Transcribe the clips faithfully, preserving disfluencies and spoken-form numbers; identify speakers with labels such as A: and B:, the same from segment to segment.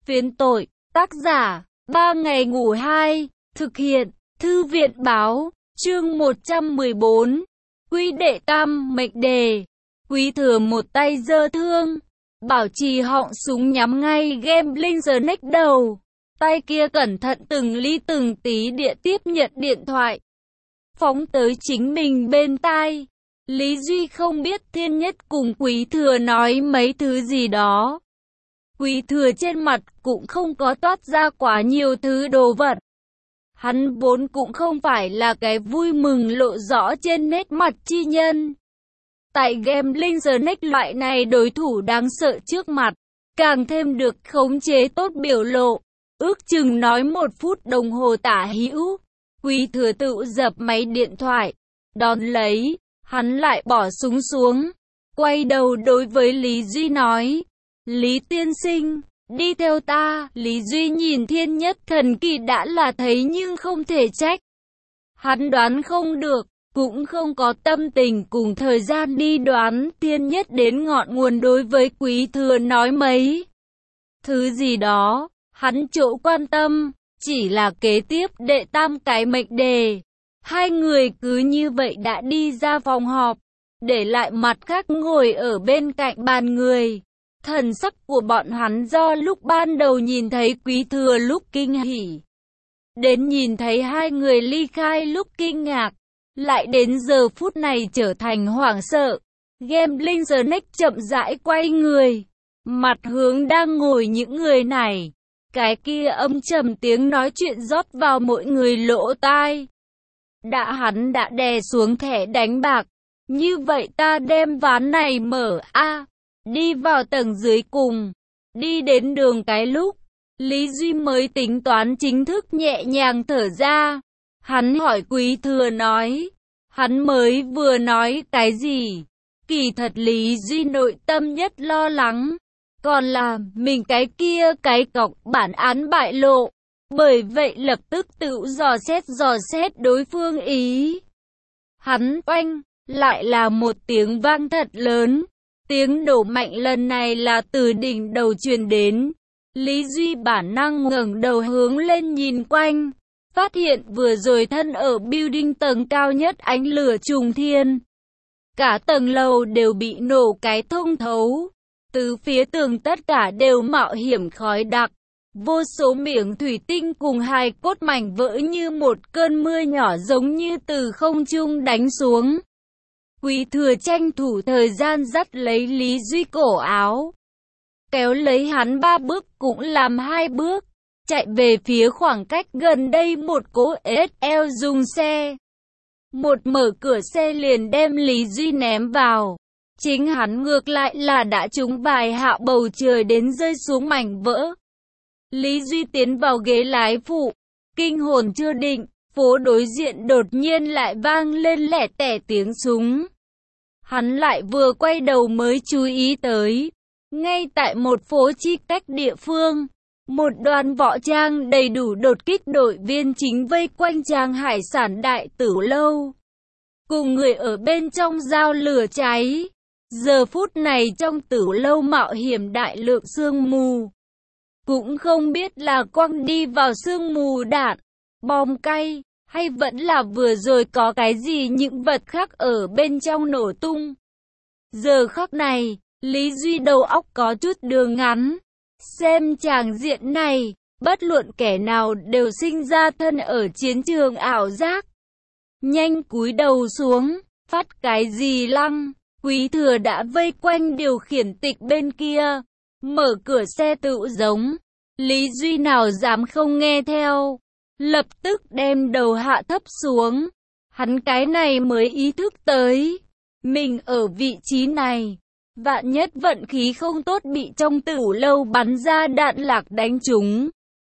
A: Phiến tội, tác giả, ba ngày ngủ hai, thực hiện, thư viện báo, chương một trăm mười bốn, Quý đệ tam mệnh đề, Quý thừa một tay giơ thương, bảo trì họng súng nhắm ngay gambling giờ nách đầu, tay kia cẩn thận từng ly từng tí địa tiếp nhận điện thoại, phóng tới chính mình bên tai. Lý Duy không biết Thiên Nhất cùng Quý thừa nói mấy thứ gì đó. Quý thừa trên mặt cũng không có toát ra quá nhiều thứ đồ vật. Hắn vốn cũng không phải là cái vui mừng lộ rõ trên nét mặt chi nhân. Tại gambling giờ nách loại này đối thủ đáng sợ trước mặt, càng thêm được khống chế tốt biểu lộ. Ước chừng nói một phút đồng hồ tả hữu, Quý thừa tự dập máy điện thoại, đón lấy, hắn lại bỏ súng xuống, quay đầu đối với Lý Duy nói, Lý tiên sinh, đi theo ta. Lý Duy nhìn Thiên Nhất thần kỳ đã là thấy nhưng không thể trách. Hắn đoán không được, cũng không có tâm tình cùng thời gian đi đoán Thiên Nhất đến ngọn nguồn đối với Quý thừa nói mấy thứ gì đó. Hắn chỗ quan tâm, chỉ là kế tiếp đệ tam cái mệnh đề. Hai người cứ như vậy đã đi ra phòng họp, để lại mặt khác ngồi ở bên cạnh bàn người. Thần sắc của bọn hắn do lúc ban đầu nhìn thấy Quý thừa lúc kinh hỉ, đến nhìn thấy hai người ly khai lúc kinh ngạc, lại đến giờ phút này trở thành hoảng sợ. Gambling giờ nách chậm rãi quay người, mặt hướng đang ngồi những người này. Cái kia âm trầm tiếng nói chuyện rót vào mỗi người lỗ tai. Đã hắn đã đè xuống thẻ đánh bạc, như vậy ta đem ván này mở a. Đi vào tầng dưới cùng, đi đến đường cái lúc, Lý Duy mới tính toán chính thức nhẹ nhàng thở ra. Hắn hỏi Quý thừa nói, hắn mới vừa nói cái gì? Kỳ thật Lý Duy nội tâm nhất lo lắng, còn là mình cái kia cái cọc bản án bại lộ. Bởi vậy lập tức tự dò xét dò xét đối phương ý. Hắn oanh, lại là một tiếng vang thật lớn. Tiếng nổ mạnh lần này là từ đỉnh đầu truyền đến. Lý Duy bản năng ngẩng đầu hướng lên nhìn quanh, phát hiện vừa rồi thân ở building tầng cao nhất ánh lửa trùng thiên. Cả tầng lầu đều bị nổ cái thông thấu. Từ phía tường tất cả đều mạo hiểm khói đặc. Vô số miệng thủy tinh cùng hài cốt mảnh vỡ như một cơn mưa nhỏ giống như từ không trung đánh xuống. Quý thừa tranh thủ thời gian dắt lấy Lý Duy cổ áo, kéo lấy hắn ba bước cũng làm hai bước, chạy về phía khoảng cách gần đây một cỗ ét lờ dùng xe. Một mở cửa xe liền đem Lý Duy ném vào. Chính hắn ngược lại là đã trúng vài hạo bầu trời đến rơi xuống mảnh vỡ. Lý Duy tiến vào ghế lái phụ, kinh hồn chưa định, phố đối diện đột nhiên lại vang lên lẻ tẻ tiếng súng. Hắn lại vừa quay đầu mới chú ý tới, ngay tại một phố chi cách địa phương, một đoàn võ trang đầy đủ đột kích đội viên chính vây quanh trang hải sản đại tử lâu, cùng người ở bên trong giao lửa cháy. Giờ phút này trong tử lâu mạo hiểm đại lượng sương mù, cũng không biết là quăng đi vào sương mù đạn, bom cay, hay vẫn là vừa rồi có cái gì những vật khác ở bên trong nổ tung. Giờ khắc này, Lý Duy đầu óc có chút đường ngắn. Xem tràng diện này, bất luận kẻ nào đều sinh ra thân ở chiến trường ảo giác. Nhanh cúi đầu xuống, phát cái gì lăng. Quý thừa đã vây quanh điều khiển tịch bên kia, mở cửa xe tự giống. Lý Duy nào dám không nghe theo, lập tức đem đầu hạ thấp xuống. Hắn cái này mới ý thức tới, mình ở vị trí này, vạn nhất vận khí không tốt bị trong tử lâu bắn ra đạn lạc đánh trúng.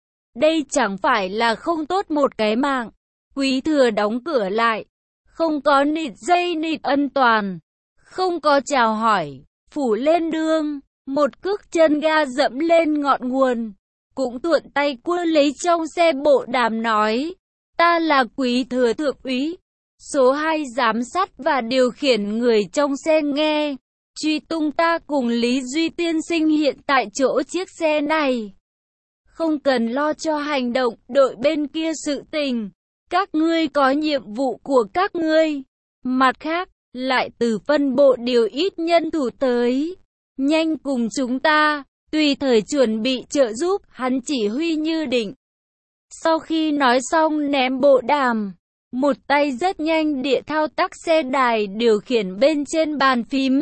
A: Đây chẳng phải là không tốt một cái mạng. Quý thừa đóng cửa lại, không có nịt dây nịt an toàn, không có chào hỏi, phủ lên đường, một cước chân ga dẫm lên ngọn nguồn, cũng thuận tay cua lấy trong xe bộ đàm nói, ta là Quý thừa thượng úy, số hai giám sát và điều khiển người trong xe nghe, truy tung ta cùng Lý Duy tiên sinh hiện tại chỗ chiếc xe này. không cần lo cho hành động đội bên kia sự tình. Các ngươi có nhiệm vụ của các ngươi. Mặt khác, lại từ phân bộ điều ít nhân thủ tới. Nhanh cùng chúng ta, tùy thời chuẩn bị trợ giúp, hắn chỉ huy như định. Sau khi nói xong ném bộ đàm, một tay rất nhanh địa thao tác xe đài điều khiển bên trên bàn phím.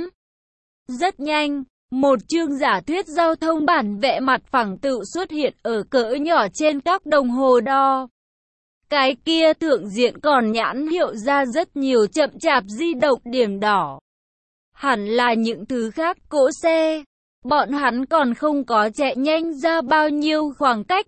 A: Rất nhanh, một chương giả thuyết giao thông bản vẽ mặt phẳng tự xuất hiện ở cỡ nhỏ trên các đồng hồ đo. Cái kia thượng diện còn nhãn hiệu ra rất nhiều chậm chạp di động điểm đỏ. Hẳn là những thứ khác cỗ xe. Bọn hắn còn không có chạy nhanh ra bao nhiêu khoảng cách.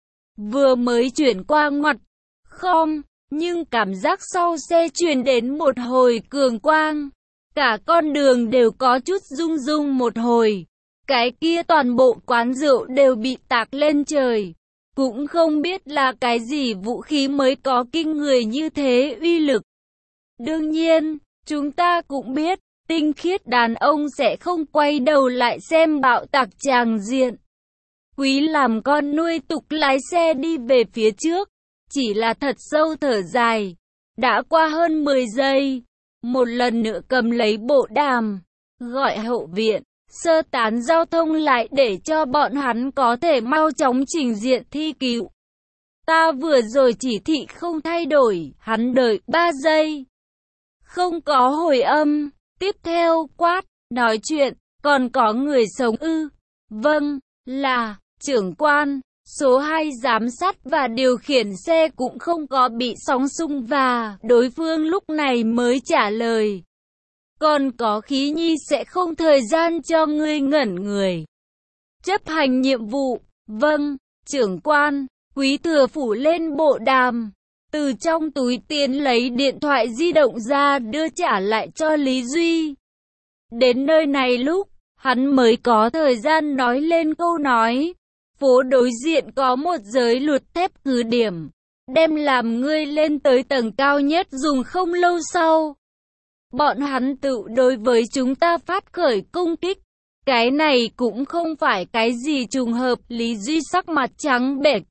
A: Vừa mới chuyển qua ngoặt, không, nhưng cảm giác sau xe truyền đến một hồi cường quang. Cả con đường đều có chút rung rung một hồi. Cái kia toàn bộ quán rượu đều bị tạc lên trời. Cũng không biết là cái gì vũ khí mới có kinh người như thế uy lực. Đương nhiên, chúng ta cũng biết, tinh khiết đàn ông sẽ không quay đầu lại xem bạo tạc tràng diện. Quý làm con nuôi tục lái xe đi về phía trước, chỉ là thật sâu thở dài. Đã qua hơn mười giây, một lần nữa cầm lấy bộ đàm, gọi hậu viện, sơ tán giao thông lại để cho bọn hắn có thể mau chóng trình diện thi cứu. Ta vừa rồi chỉ thị không thay đổi, hắn đợi ba giây. Không có hồi âm, tiếp theo quát, nói chuyện, còn có người sống ư? Vâng, là, trưởng quan, số hai giám sát và điều khiển xe cũng không có bị sóng xung và đối phương lúc này mới trả lời. Còn có khí nhi sẽ không thời gian cho ngươi ngẩn người. Chấp hành nhiệm vụ, vâng, trưởng quan, quý thừa phủ lên bộ đàm. Từ trong túi tiền lấy điện thoại di động ra đưa trả lại cho Lý Duy. Đến nơi này lúc, hắn mới có thời gian nói lên câu nói. Phố đối diện có một giới luật thép cứ điểm, đem làm ngươi lên tới tầng cao nhất dùng không lâu sau. Bọn hắn tự đối với chúng ta phát khởi công kích. Cái này cũng không phải cái gì trùng hợp. Lý Duy sắc mặt trắng bệch.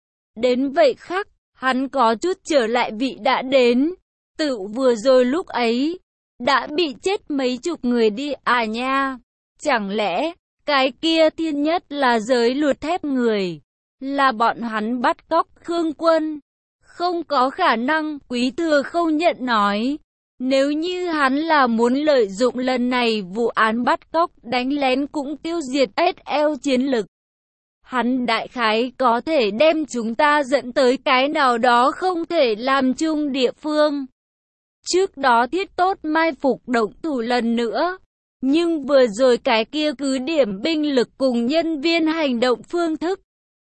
A: Đến vậy khác, hắn có chút trở lại vị đã đến. Tự vừa rồi lúc ấy, đã bị chết mấy chục người đi à nha. Chẳng lẽ, cái kia thiên nhất là giới luật thép người, là bọn hắn bắt cóc Khương Quân? Không có khả năng, quý thừa không nhận nói. Nếu như hắn là muốn lợi dụng lần này vụ án bắt cóc đánh lén cũng tiêu diệt ét lờ chiến lực, hắn đại khái có thể đem chúng ta dẫn tới cái nào đó không thể làm chung địa phương. Trước đó thiết tốt mai phục động thủ lần nữa. Nhưng vừa rồi cái kia cứ điểm binh lực cùng nhân viên hành động phương thức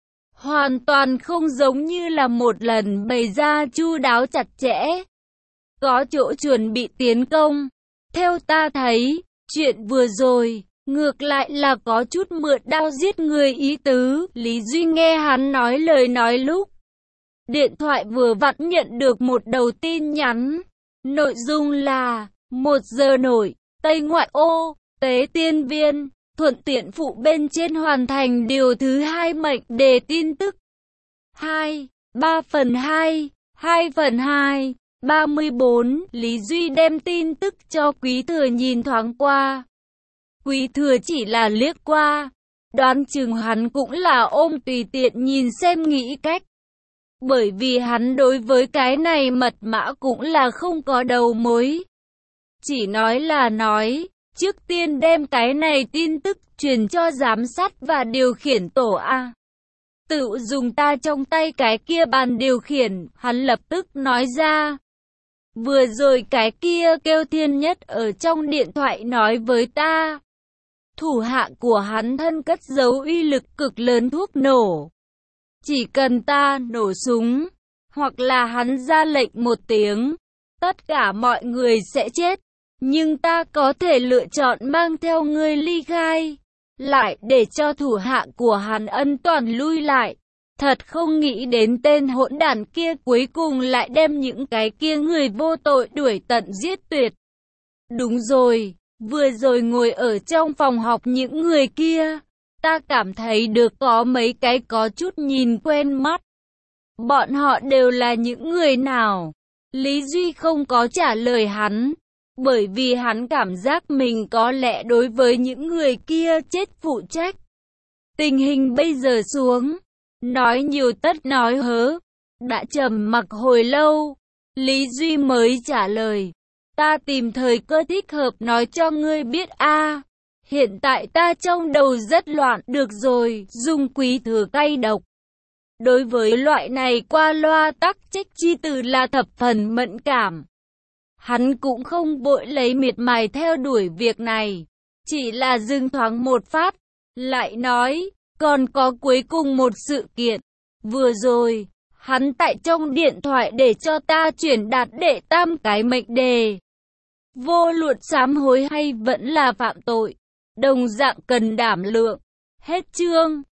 A: hoàn toàn không giống như là một lần bày ra chu đáo chặt chẽ. Có chỗ chuẩn bị tiến công. Theo ta thấy, chuyện vừa rồi, ngược lại là có chút mượn đao giết người ý tứ. Lý Duy nghe hắn nói lời nói lúc điện thoại vừa vặn nhận được một đầu tin nhắn. Nội dung là, một giờ nổi, Tây ngoại ô, tế tiên viên, thuận tiện phụ bên trên hoàn thành điều thứ hai mệnh đề tin tức. hai, ba phần hai, hai phần hai, ba mươi bốn, Lý Duy đem tin tức cho Quý Thừa nhìn thoáng qua. Quý Thừa chỉ là liếc qua, đoán chừng hắn cũng là ôm tùy tiện nhìn xem nghĩ cách. Bởi vì hắn đối với cái này mật mã cũng là không có đầu mối. Chỉ nói là nói, trước tiên đem cái này tin tức truyền cho giám sát và điều khiển tổ A. Tự dùng ta trong tay cái kia bàn điều khiển, hắn lập tức nói ra. Vừa rồi cái kia kêu thiên nhất ở trong điện thoại nói với ta. Thủ hạ của hắn thân cất giấu uy lực cực lớn thuốc nổ. Chỉ cần ta nổ súng, hoặc là hắn ra lệnh một tiếng, tất cả mọi người sẽ chết. Nhưng ta có thể lựa chọn mang theo ngươi ly khai, lại để cho thủ hạ của hắn ân toàn lui lại. Thật không nghĩ đến tên hỗn đản kia cuối cùng lại đem những cái kia người vô tội đuổi tận giết tuyệt. Đúng rồi, vừa rồi ngồi ở trong phòng họp những người kia, Ta cảm thấy được có mấy cái có chút nhìn quen mắt. Bọn họ đều là những người nào? Lý Duy không có trả lời hắn, bởi vì hắn cảm giác mình có lẽ đối với những người kia chết phụ trách. Tình hình bây giờ xuống, nói nhiều tất nói hớ. Đã trầm mặc hồi lâu, Lý Duy mới trả lời. Ta tìm thời cơ thích hợp nói cho ngươi biết a. Hiện tại ta trong đầu rất loạn, được rồi, dùng quý thừa cay độc. Đối với loại này qua loa tắc trách chi từ là thập phần mẫn cảm. Hắn cũng không vội lấy miệt mài theo đuổi việc này, chỉ là dừng thoáng một phát, lại nói, còn có cuối cùng một sự kiện. Vừa rồi, hắn tại trong điện thoại để cho ta chuyển đạt đệ tam cái mệnh đề. Vô luận sám hối hay vẫn là phạm tội, đồng dạng cần đảm lượng. Hết chương.